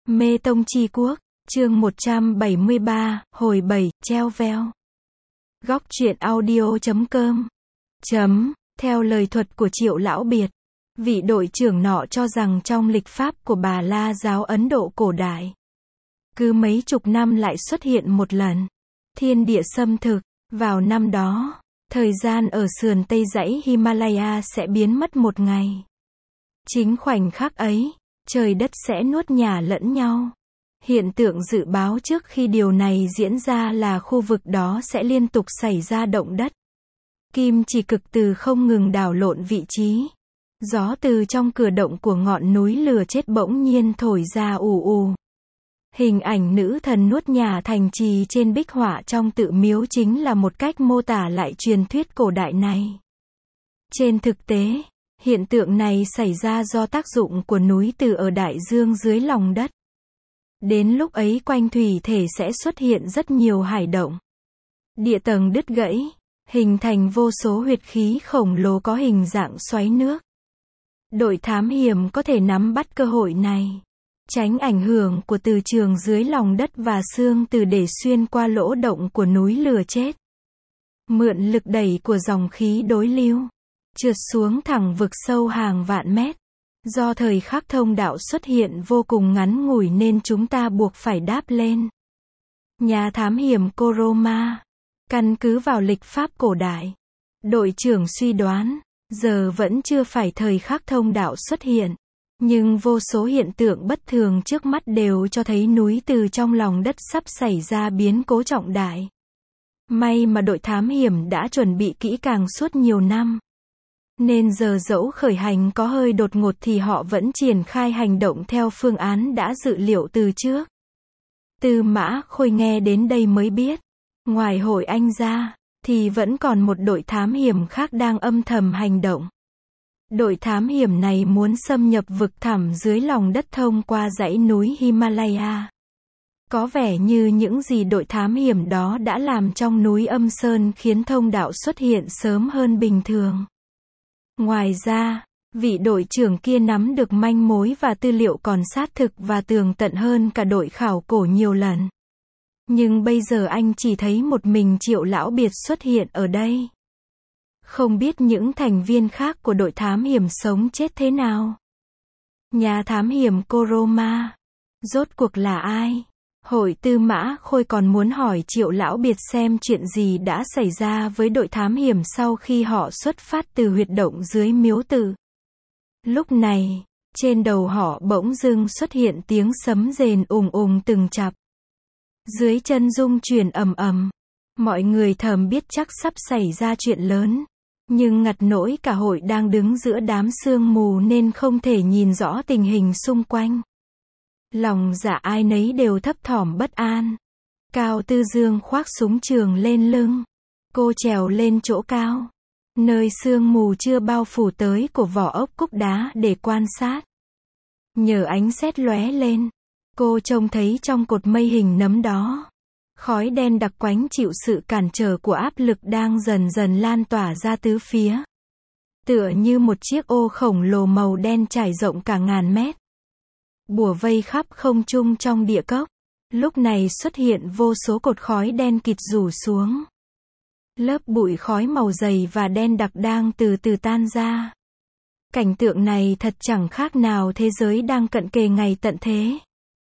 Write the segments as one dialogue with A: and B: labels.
A: Mê Tông Chi Quốc, chương 173, hồi 7, treo veo. Góc truyện audio.com. Theo lời thuật của Triệu Lão Biệt, vị đội trưởng nọ cho rằng trong lịch pháp của Bà La giáo Ấn Độ cổ đại, cứ mấy chục năm lại xuất hiện một lần thiên địa xâm thực. Vào năm đó, thời gian ở sườn Tây dãy Himalaya sẽ biến mất một ngày. Chính khoảnh khắc ấy, trời đất sẽ nuốt nhả lẫn nhau. Hiện tượng dự báo trước khi điều này diễn ra là khu vực đó sẽ liên tục xảy ra động đất. Kim chỉ cực từ không ngừng đảo lộn vị trí. Gió từ trong cửa động của ngọn núi lửa chết bỗng nhiên thổi ra ù ù. Hình ảnh nữ thần nuốt nhả thành trì trên bích họa trong tự miếu chính là một cách mô tả lại truyền thuyết cổ đại này. Trên thực tế, hiện tượng này xảy ra do tác dụng của núi từ ở đại dương dưới lòng đất. Đến lúc ấy quanh thủy thể sẽ xuất hiện rất nhiều hải động. Địa tầng đứt gãy, hình thành vô số huyệt khí khổng lồ có hình dạng xoáy nước. Đội thám hiểm có thể nắm bắt cơ hội này, tránh ảnh hưởng của từ trường dưới lòng đất và xương từ để xuyên qua lỗ động của núi lửa chết. Mượn lực đẩy của dòng khí đối lưu, trượt xuống thẳng vực sâu hàng vạn mét. Do thời khắc thông đạo xuất hiện vô cùng ngắn ngủi nên chúng ta buộc phải đáp lên. Nhà thám hiểm Koroma, căn cứ vào lịch pháp cổ đại, đội trưởng suy đoán, giờ vẫn chưa phải thời khắc thông đạo xuất hiện. Nhưng vô số hiện tượng bất thường trước mắt đều cho thấy núi từ trong lòng đất sắp xảy ra biến cố trọng đại. May mà đội thám hiểm đã chuẩn bị kỹ càng suốt nhiều năm. Nên giờ dẫu khởi hành có hơi đột ngột thì họ vẫn triển khai hành động theo phương án đã dự liệu từ trước. Tư Mã Khôi nghe đến đây mới biết, ngoài Hội Anh ra, thì vẫn còn một đội thám hiểm khác đang âm thầm hành động. Đội thám hiểm này muốn xâm nhập vực thẳm dưới lòng đất thông qua dãy núi Himalaya. Có vẻ như những gì đội thám hiểm đó đã làm trong núi Âm Sơn khiến thông đạo xuất hiện sớm hơn bình thường. Ngoài ra, vị đội trưởng kia nắm được manh mối và tư liệu còn sát thực và tường tận hơn cả đội khảo cổ nhiều lần. Nhưng bây giờ anh chỉ thấy một mình Triệu Lão Biệt xuất hiện ở đây. Không biết những thành viên khác của đội thám hiểm sống chết thế nào. Nhà thám hiểm Koroma, rốt cuộc là ai? Hội Tư Mã Khôi còn muốn hỏi Triệu Lão Biệt xem chuyện gì đã xảy ra với đội thám hiểm sau khi họ xuất phát từ huyệt động dưới miếu tự. Lúc này, trên đầu họ bỗng dưng xuất hiện tiếng sấm rền ùng ùng từng chập. Dưới chân rung chuyển ầm ầm. Mọi người thầm biết chắc sắp xảy ra chuyện lớn. Nhưng ngặt nỗi cả hội đang đứng giữa đám sương mù nên không thể nhìn rõ tình hình xung quanh. Lòng dạ ai nấy đều thấp thỏm bất an. Cao Tư Dương khoác súng trường lên lưng. Cô trèo lên chỗ cao, nơi sương mù chưa bao phủ tới của vỏ ốc cúc đá để quan sát. Nhờ ánh sét lóe lên, cô trông thấy trong cột mây hình nấm đó, khói đen đặc quánh chịu sự cản trở của áp lực đang dần dần lan tỏa ra tứ phía. Tựa như một chiếc ô khổng lồ màu đen trải rộng cả ngàn mét. Bủa vây khắp không trung trong địa cốc. Lúc này xuất hiện vô số cột khói đen kịt rủ xuống. Lớp bụi khói màu dày và đen đặc đang từ từ tan ra. Cảnh tượng này thật chẳng khác nào thế giới đang cận kề ngày tận thế.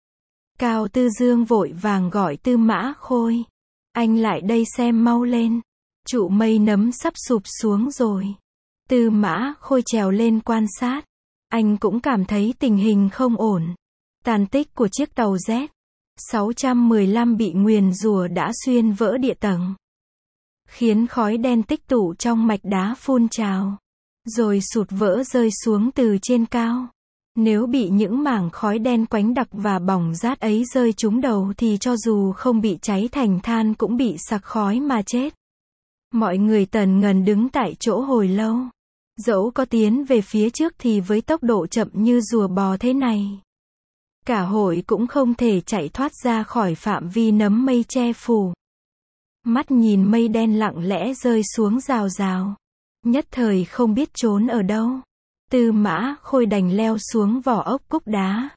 A: Cao Tư Dương vội vàng gọi Tư Mã Khôi. Anh lại đây xem mau lên. Trụ mây nấm sắp sụp xuống rồi. Tư Mã Khôi trèo lên quan sát. Anh cũng cảm thấy tình hình không ổn. Tàn tích của chiếc tàu Z-615 bị nguyền rủa đã xuyên vỡ địa tầng, khiến khói đen tích tụ trong mạch đá phun trào, rồi sụt vỡ rơi xuống từ trên cao. Nếu bị những mảng khói đen quánh đặc và bỏng rát ấy rơi trúng đầu thì cho dù không bị cháy thành than cũng bị sặc khói mà chết. Mọi người tần ngần đứng tại chỗ hồi lâu. Dẫu có tiến về phía trước thì với tốc độ chậm như rùa bò thế này, cả hội cũng không thể chạy thoát ra khỏi phạm vi nấm mây che phủ. Mắt nhìn mây đen lặng lẽ rơi xuống rào rào, nhất thời không biết trốn ở đâu. Tư Mã Khôi đành leo xuống vỏ ốc cúc đá,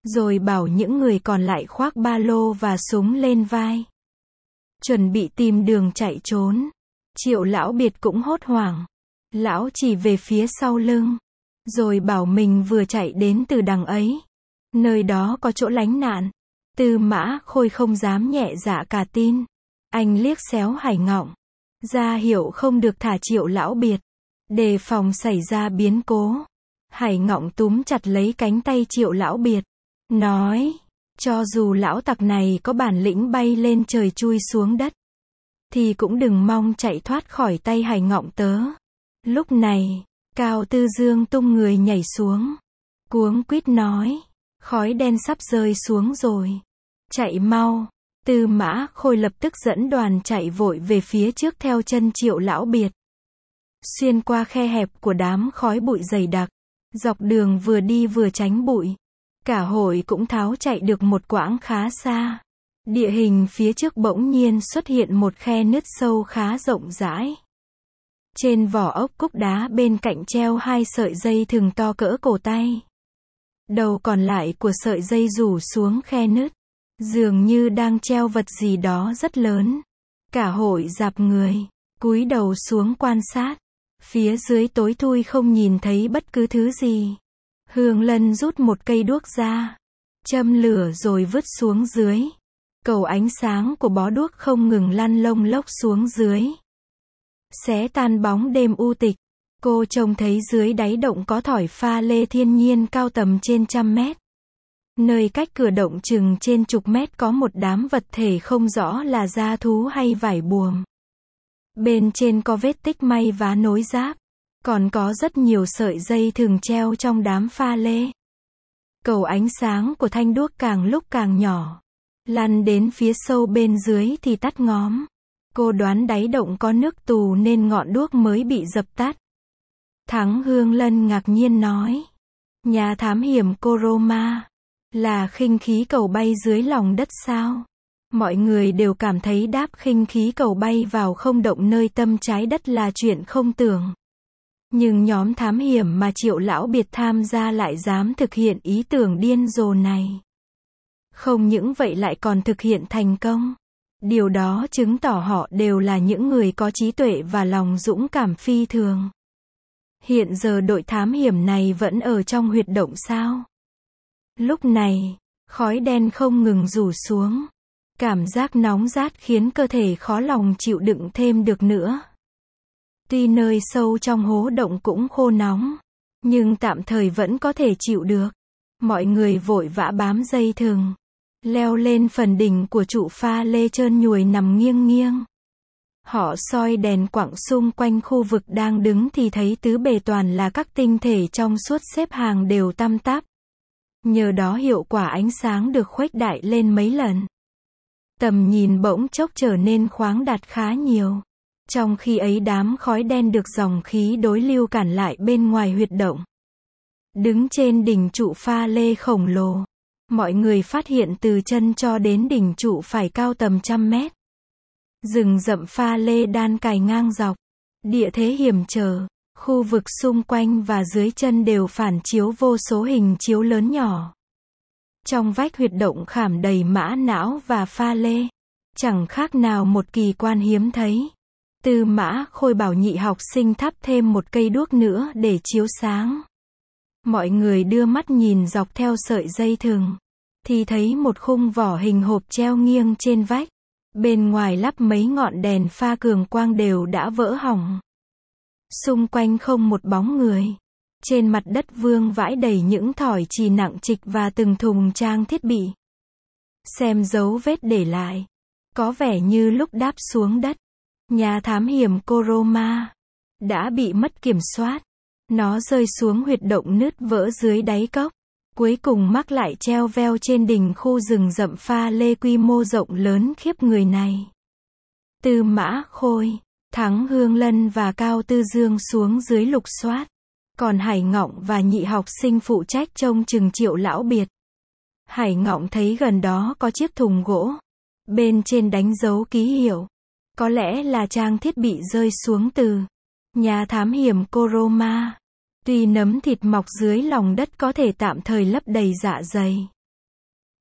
A: rồi bảo những người còn lại khoác ba lô và súng lên vai. Chuẩn bị tìm đường chạy trốn. Triệu Lão Biệt cũng hốt hoảng. Lão chỉ về phía sau lưng, rồi bảo mình vừa chạy đến từ đằng ấy. Nơi đó có chỗ lánh nạn. Tư Mã Khôi không dám nhẹ dạ cả tin. Anh liếc xéo Hải Ngọng, ra hiệu không được thả Triệu Lão Biệt, đề phòng xảy ra biến cố. Hải Ngọng túm chặt lấy cánh tay Triệu Lão Biệt, nói, cho dù lão tặc này có bản lĩnh bay lên trời chui xuống đất, thì cũng đừng mong chạy thoát khỏi tay Hải Ngọng tớ. Lúc này, Cao Tư Dương tung người nhảy xuống, cuống quýt nói, khói đen sắp rơi xuống rồi. Chạy mau. Tư Mã Khôi lập tức dẫn đoàn chạy vội về phía trước theo chân Triệu Lão Biệt. Xuyên qua khe hẹp của đám khói bụi dày đặc. Dọc đường vừa đi vừa tránh bụi. Cả hội cũng tháo chạy được một quãng khá xa. Địa hình phía trước bỗng nhiên xuất hiện một khe nứt sâu khá rộng rãi. Trên vỏ ốc cúc đá bên cạnh treo hai sợi dây thừng to cỡ cổ tay. Đầu còn lại của sợi dây rủ xuống khe nứt, dường như đang treo vật gì đó rất lớn. Cả hội rạp người, cúi đầu xuống quan sát. Phía dưới tối thui không nhìn thấy bất cứ thứ gì. Hương Lân rút một cây đuốc ra, châm lửa rồi vứt xuống dưới. Cầu ánh sáng của bó đuốc không ngừng lăn lông lốc xuống dưới, xé tan bóng đêm u tịch. Cô trông thấy dưới đáy động có thỏi pha lê thiên nhiên cao tầm trên 100 mét. Nơi cách cửa động chừng trên chục mét có một đám vật thể không rõ là da thú hay vải buồm. Bên trên có vết tích may vá nối giáp. Còn có rất nhiều sợi dây thừng treo trong đám pha lê. Cầu ánh sáng của thanh đuốc càng lúc càng nhỏ. Lăn đến phía sâu bên dưới thì tắt ngóm. Cô đoán đáy động có nước tù nên ngọn đuốc mới bị dập tắt. Thắng Hương Lân ngạc nhiên nói. Nhà thám hiểm Kuroma là khinh khí cầu bay dưới lòng đất sao? Mọi người đều cảm thấy đáp khinh khí cầu bay vào không động nơi tâm trái đất là chuyện không tưởng. Nhưng nhóm thám hiểm mà Triệu Lão Biệt tham gia lại dám thực hiện ý tưởng điên rồ này. Không những vậy lại còn thực hiện thành công. Điều đó chứng tỏ họ đều là những người có trí tuệ và lòng dũng cảm phi thường. Hiện giờ đội thám hiểm này vẫn ở trong huyệt động sao? Lúc này, khói đen không ngừng rủ xuống. Cảm giác nóng rát khiến cơ thể khó lòng chịu đựng thêm được nữa. Tuy nơi sâu trong hố động cũng khô nóng, nhưng tạm thời vẫn có thể chịu được. Mọi người vội vã bám dây thừng, leo lên phần đỉnh của trụ pha lê trơn nhuồi nằm nghiêng nghiêng. Họ soi đèn quặng xung quanh khu vực đang đứng thì thấy tứ bề toàn là các tinh thể trong suốt xếp hàng đều tăm tắp. Nhờ đó hiệu quả ánh sáng được khuếch đại lên mấy lần. Tầm nhìn bỗng chốc trở nên khoáng đạt khá nhiều. Trong khi ấy đám khói đen được dòng khí đối lưu cản lại bên ngoài huyệt động. Đứng trên đỉnh trụ pha lê khổng lồ, mọi người phát hiện từ chân cho đến đỉnh trụ phải cao tầm 100 mét. Rừng rậm pha lê đan cài ngang dọc, địa thế hiểm trở, khu vực xung quanh và dưới chân đều phản chiếu vô số hình chiếu lớn nhỏ. Trong vách huyệt động khảm đầy mã não và pha lê, chẳng khác nào một kỳ quan hiếm thấy. Tư Mã Khôi bảo nhị học sinh thắp thêm một cây đuốc nữa để chiếu sáng. Mọi người đưa mắt nhìn dọc theo sợi dây thừng, thì thấy một khung vỏ hình hộp treo nghiêng trên vách. Bên ngoài lắp mấy ngọn đèn pha cường quang đều đã vỡ hỏng. Xung quanh không một bóng người. Trên mặt đất vương vãi đầy những thỏi chì nặng trịch và từng thùng trang thiết bị. Xem dấu vết để lại, có vẻ như lúc đáp xuống đất, nhà thám hiểm Kuroma đã bị mất kiểm soát. Nó rơi xuống huyệt động nứt vỡ dưới đáy cốc, cuối cùng mắc lại treo veo trên đỉnh khu rừng rậm pha lê quy mô rộng lớn khiếp người này. Tư Mã Khôi, Thắng Hương Lân và Cao Tư Dương xuống dưới lục soát. Còn Hải Ngọng và nhị học sinh phụ trách trông chừng Triệu Lão Biệt. Hải Ngọng thấy gần đó có chiếc thùng gỗ, bên trên đánh dấu ký hiệu. Có lẽ là trang thiết bị rơi xuống từ nhà thám hiểm Kuroma. Tuy nấm thịt mọc dưới lòng đất có thể tạm thời lấp đầy dạ dày,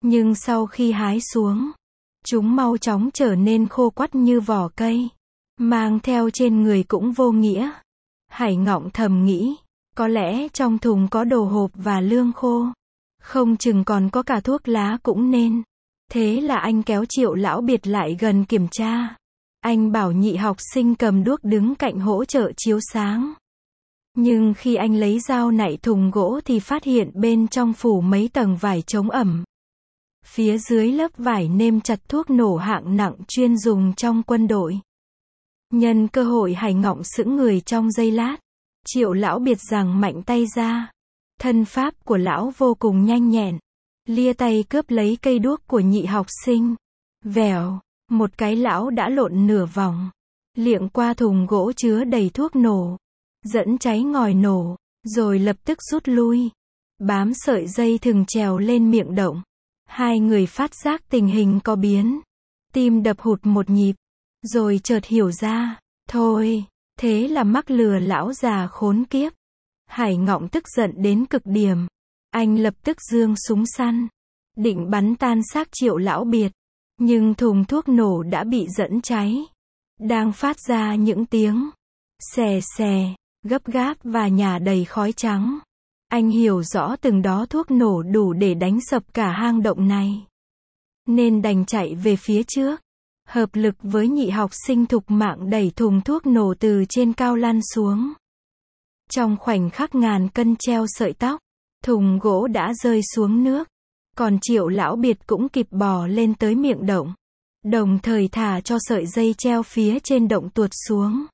A: Nhưng sau khi hái xuống, chúng mau chóng trở nên khô quắt như vỏ cây. Mang theo trên người cũng vô nghĩa. Hải Ngọng thầm nghĩ, có lẽ trong thùng có đồ hộp và lương khô. Không chừng còn có cả thuốc lá cũng nên. Thế là anh kéo Triệu Lão Biệt lại gần kiểm tra. Anh bảo nhị học sinh cầm đuốc đứng cạnh hỗ trợ chiếu sáng. Nhưng khi anh lấy dao nạy thùng gỗ thì phát hiện bên trong phủ mấy tầng vải chống ẩm. Phía dưới lớp vải nêm chặt thuốc nổ hạng nặng chuyên dùng trong quân đội. Nhân cơ hội Hải Ngọng sững người trong giây lát. Triệu Lão Biệt giằng mạnh tay ra. Thân pháp của lão vô cùng nhanh nhẹn. Lia tay cướp lấy cây đuốc của nhị học sinh. Vèo, một cái lão đã lộn nửa vòng. Liệng qua thùng gỗ chứa đầy thuốc nổ. Dẫn cháy ngòi nổ, rồi lập tức rút lui. Bám sợi dây thừng trèo lên miệng động. Hai người phát giác tình hình có biến. Tim đập hụt một nhịp. Rồi chợt hiểu ra. Thôi, thế là mắc lừa lão già khốn kiếp. Hải Ngọng tức giận đến cực điểm. Anh lập tức giương súng săn. Định bắn tan xác Triệu Lão Biệt. Nhưng thùng thuốc nổ đã bị dẫn cháy. Đang phát ra những tiếng xè xè, gấp gáp và nhả đầy khói trắng. Anh hiểu rõ từng đó thuốc nổ đủ để đánh sập cả hang động này. Nên đành chạy về phía trước. Hợp lực với nhị học sinh thục mạng đẩy thùng thuốc nổ từ trên cao lăn xuống. Trong khoảnh khắc ngàn cân treo sợi tóc, thùng gỗ đã rơi xuống nước. Còn Triệu Lão Biệt cũng kịp bò lên tới miệng động. Đồng thời thả cho sợi dây treo phía trên động tuột xuống.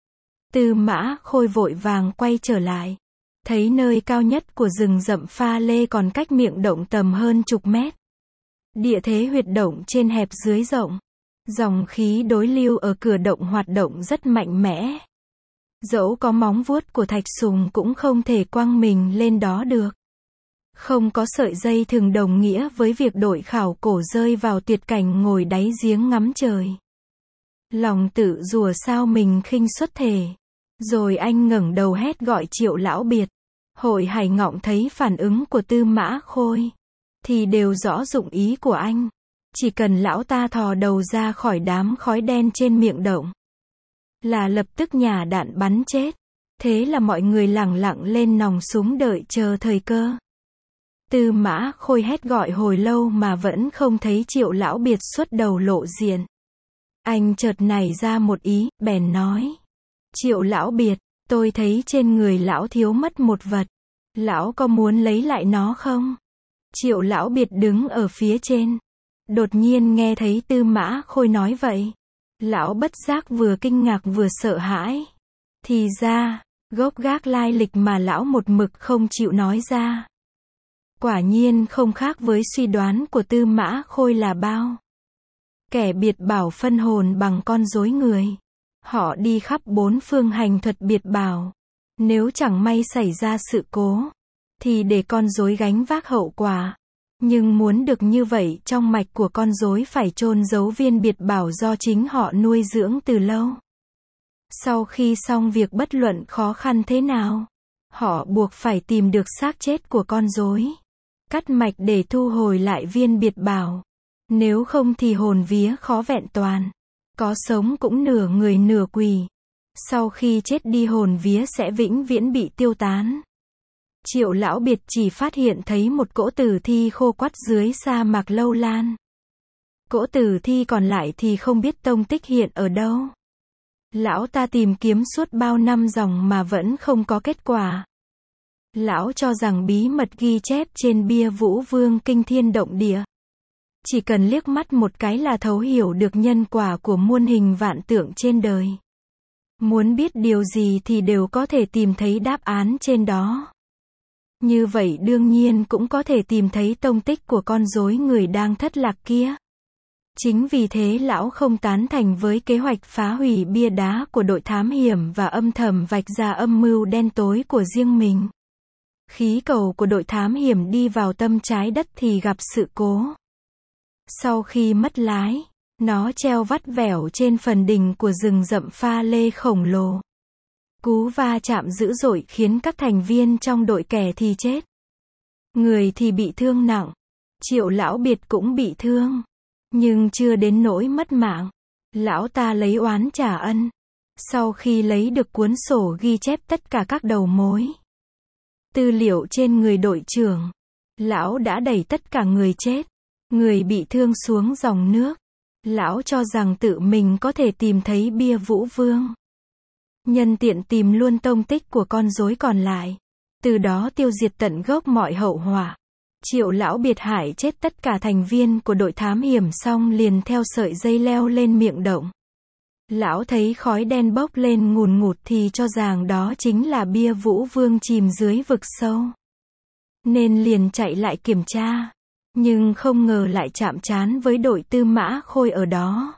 A: Tư Mã Khôi vội vàng quay trở lại. Thấy nơi cao nhất của rừng rậm pha lê còn cách miệng động tầm hơn chục mét. Địa thế huyệt động trên hẹp dưới rộng. Dòng khí đối lưu ở cửa động hoạt động rất mạnh mẽ. Dẫu có móng vuốt của thạch sùng cũng không thể quăng mình lên đó được. Không có sợi dây thừng đồng nghĩa với việc đội khảo cổ rơi vào tuyệt cảnh ngồi đáy giếng ngắm trời. Lòng tự rủa sao mình khinh xuất thể. Rồi anh ngẩng đầu hét gọi Triệu Lão Biệt. Hội Hải Ngọng thấy phản ứng của Tư Mã Khôi thì đều rõ dụng ý của anh. Chỉ cần lão ta thò đầu ra khỏi đám khói đen trên miệng động là lập tức nhả đạn bắn chết. Thế là mọi người lẳng lặng lên nòng súng đợi chờ thời cơ. Tư Mã Khôi hét gọi hồi lâu mà vẫn không thấy Triệu Lão Biệt xuất đầu lộ diện. Anh chợt nảy ra một ý, bèn nói. Triệu Lão Biệt, tôi thấy trên người lão thiếu mất một vật. Lão có muốn lấy lại nó không? Triệu Lão Biệt đứng ở phía trên. Đột nhiên nghe thấy Tư Mã Khôi nói vậy. Lão bất giác vừa kinh ngạc vừa sợ hãi. Thì ra, gốc gác lai lịch mà lão một mực không chịu nói ra. Quả nhiên không khác với suy đoán của Tư Mã Khôi là bao. Kẻ biệt bảo phân hồn bằng con rối người. Họ đi khắp bốn phương hành thuật biệt bảo. Nếu chẳng may xảy ra sự cố, thì để con rối gánh vác hậu quả. Nhưng muốn được như vậy trong mạch của con rối phải chôn giấu viên biệt bảo do chính họ nuôi dưỡng từ lâu. Sau khi xong việc bất luận khó khăn thế nào, họ buộc phải tìm được xác chết của con rối. Cắt mạch để thu hồi lại viên biệt bảo. Nếu không thì hồn vía khó vẹn toàn. Có sống cũng nửa người nửa quỷ. Sau khi chết đi hồn vía sẽ vĩnh viễn bị tiêu tán. Triệu Lão Biệt chỉ phát hiện thấy một cỗ tử thi khô quắt dưới sa mạc Lâu Lan. Cỗ tử thi còn lại thì không biết tông tích hiện ở đâu. Lão ta tìm kiếm suốt bao năm dòng mà vẫn không có kết quả. Lão cho rằng bí mật ghi chép trên bia Vũ Vương kinh thiên động địa. Chỉ cần liếc mắt một cái là thấu hiểu được nhân quả của muôn hình vạn tượng trên đời. Muốn biết điều gì thì đều có thể tìm thấy đáp án trên đó. Như vậy đương nhiên cũng có thể tìm thấy tông tích của con rối người đang thất lạc kia. Chính vì thế lão không tán thành với kế hoạch phá hủy bia đá của đội thám hiểm và âm thầm vạch ra âm mưu đen tối của riêng mình. Khí cầu của đội thám hiểm đi vào tâm trái đất thì gặp sự cố. Sau khi mất lái, nó treo vắt vẻo trên phần đỉnh của rừng rậm pha lê khổng lồ. Cú va chạm dữ dội khiến các thành viên trong đội kẻ thì chết, người thì bị thương nặng. Triệu Lão Biệt cũng bị thương, nhưng chưa đến nỗi mất mạng. Lão ta lấy oán trả ân. Sau khi lấy được cuốn sổ ghi chép tất cả các đầu mối, tư liệu trên người đội trưởng, lão đã đẩy tất cả người chết, người bị thương xuống dòng nước. Lão cho rằng tự mình có thể tìm thấy bia Vũ Vương. Nhân tiện tìm luôn tông tích của con rối còn lại. Từ đó tiêu diệt tận gốc mọi hậu họa. Triệu Lão Biệt hại chết tất cả thành viên của đội thám hiểm xong liền theo sợi dây leo lên miệng động. Lão thấy khói đen bốc lên ngùn ngụt thì cho rằng đó chính là bia Vũ Vương chìm dưới vực sâu. Nên liền chạy lại kiểm tra. Nhưng không ngờ lại chạm trán với đội Tư Mã Khôi ở đó.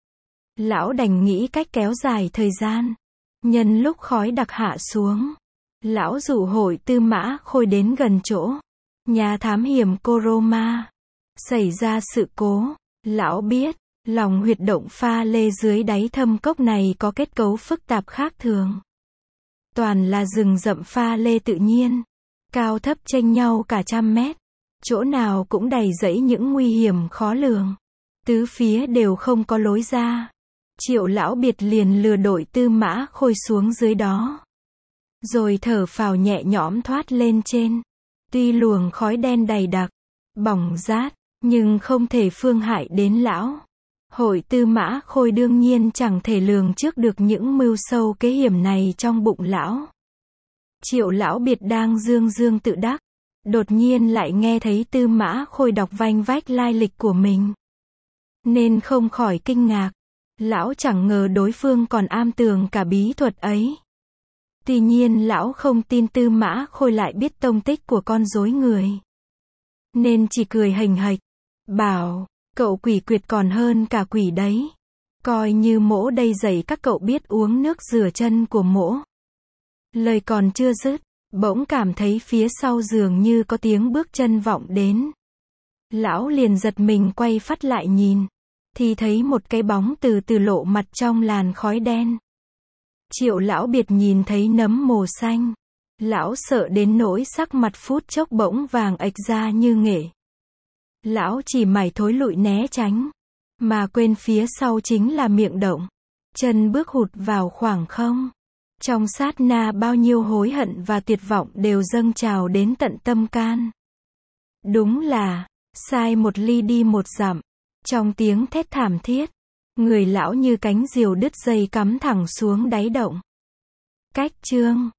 A: Lão đành nghĩ cách kéo dài thời gian. Nhân lúc khói đặc hạ xuống, lão dụ hội Tư Mã Khôi đến gần chỗ nhà thám hiểm Koroma. Xảy ra sự cố, lão biết, lòng huyệt động pha lê dưới đáy thâm cốc này có kết cấu phức tạp khác thường. Toàn là rừng rậm pha lê tự nhiên, cao thấp chênh nhau cả 100 mét. Chỗ nào cũng đầy rẫy những nguy hiểm khó lường. Tứ phía đều không có lối ra. Triệu Lão Biệt liền lừa đội Tư Mã Khôi xuống dưới đó. Rồi thở phào nhẹ nhõm thoát lên trên. Tuy luồng khói đen dày đặc, bỏng rát, nhưng không thể phương hại đến lão. Hội Tư Mã Khôi đương nhiên chẳng thể lường trước được những mưu sâu kế hiểm này trong bụng lão. Triệu Lão Biệt đang dương dương tự đắc. Đột nhiên lại nghe thấy Tư Mã Khôi đọc vanh vách lai lịch của mình. Nên không khỏi kinh ngạc. Lão chẳng ngờ đối phương còn am tường cả bí thuật ấy. Tuy nhiên lão không tin Tư Mã Khôi lại biết tông tích của con rối người. Nên chỉ cười hềnh hạch. Bảo, cậu quỷ quyệt còn hơn cả quỷ đấy. Coi như mỗ đây dạy các cậu biết uống nước rửa chân của mỗ. Lời còn chưa dứt, bỗng cảm thấy phía sau dường như có tiếng bước chân vọng đến. Lão liền giật mình quay phắt lại nhìn. Thì thấy một cái bóng từ từ lộ mặt trong làn khói đen. Triệu Lão Biệt nhìn thấy nấm mồ xanh. Lão sợ đến nỗi sắc mặt phút chốc bỗng vàng ệch ra như nghệ. Lão chỉ mải thối lụi né tránh. Mà quên phía sau chính là miệng động. Chân bước hụt vào khoảng không. Trong sát na bao nhiêu hối hận và tuyệt vọng đều dâng trào đến tận tâm can. Đúng là, sai một ly đi một dặm. Trong tiếng thét thảm thiết, người lão như cánh diều đứt dây cắm thẳng xuống đáy động. Cách chương